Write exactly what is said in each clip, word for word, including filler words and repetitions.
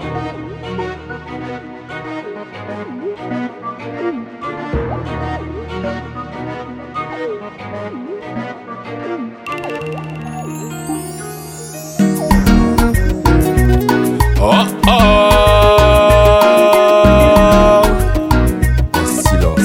Oh oh, silence.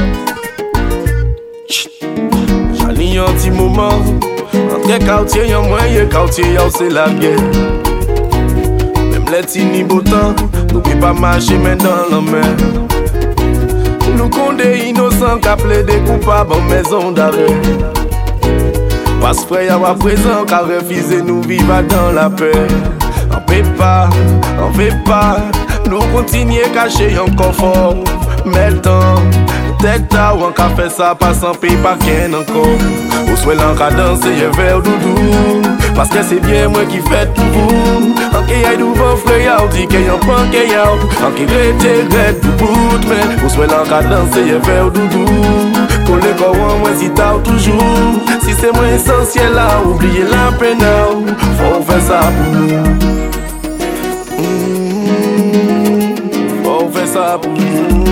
J'en ai un petit moment. Entre quartier, y'a moyen quartier, y'a c'est la guerre. Même les tini beau temps, nous pouvons pas marcher mais dans la mer. Nous comptons des innocents qui appellent des coupables en maison d'arrêt. Parce frère y'a à présent qui a refusé nous vivre dans la paix. On fait pas, on fait pas, nous continuer cacher en confort. Mais le temps, tête à ou on qu'a fait ça, pas sans payer par qu'un encore. Ou soit l'en qu'a dansé, y'a vers doudou. Parce que c'est bien moi qui fais tout vous. En qu'il y a du bon frère, y'a dit qu'il y a un point qu'il y a. En qu'il rete, rete, du bout, mais ou soit l'en qu'a dansé, y'a vers doudou. Pour les corps, moi si t'as toujours. Si c'est moins essentiel là, oubliez la peine. Faut faire ça pour nous. Faut faire ça pour nous.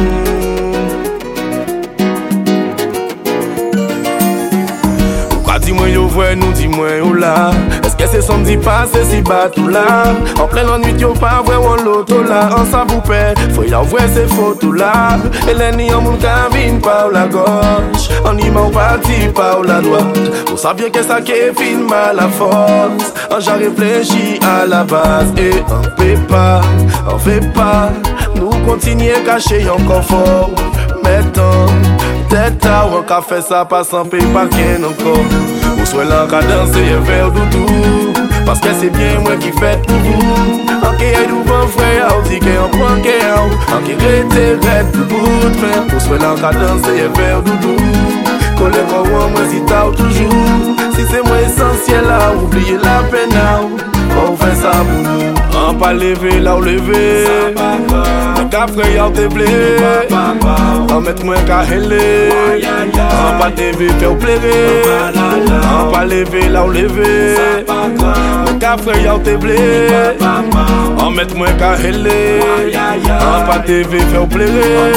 Dis-moi yo vrai, nous dis-moi yo là. Est-ce que c'est samedi passé si bas tout là? En plein la nuit yo pas vrai on l'auto là. On s'en vous paie, faut y avoir ces photos là. Et les nids en mon cabine par la gauche. On y m'a parti par la droite. Vous saviez que ça qui filme à la force. J'ai réfléchi à la base. Et on fait pas, on fait pas. Nous continuer cacher en confort. Mettons tête à ou on qu'a fait ça pas sans payer par qu'un encore. Ou soit l'en qu'a dansé un verre doudou. Parce que c'est bien moi qui fais tout vous. En qu'il y a du bon frère, on dit qu'il y a un point qu'il y a. En qu'il rete, rete, du bout, mais ou soit l'en qu'a dansé un verre doudou. Collé comme moi si t'as toujours. Si c'est moins essentiel là, oubliez la peine là. On fait ça pour nous. On pas lever là ou lever. Le café y'a te blé. On met moins qu'à heller. On pas te lever faire pleurer. On pas lever là ou lever. Le café y'a te blé. On met moins qu'à heller. On pas te lever faire pleurer.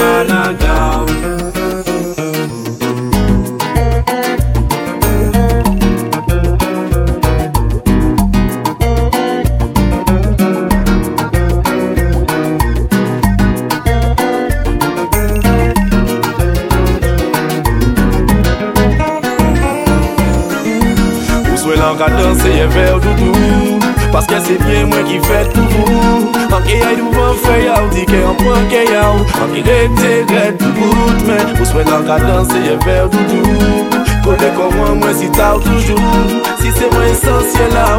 Qu'a dansé un verre doudou. Parce que c'est bien moi qui fais tout vous. En qu'il y a du bon frère, y'a dit qu'il y a un point qu'il y a. En qu'il rete, rete, du bout, mais vous souhaitez qu'a dansé un verre doudou. Collé comme moi, moi si t'as toujours. Si c'est moins essentiel là,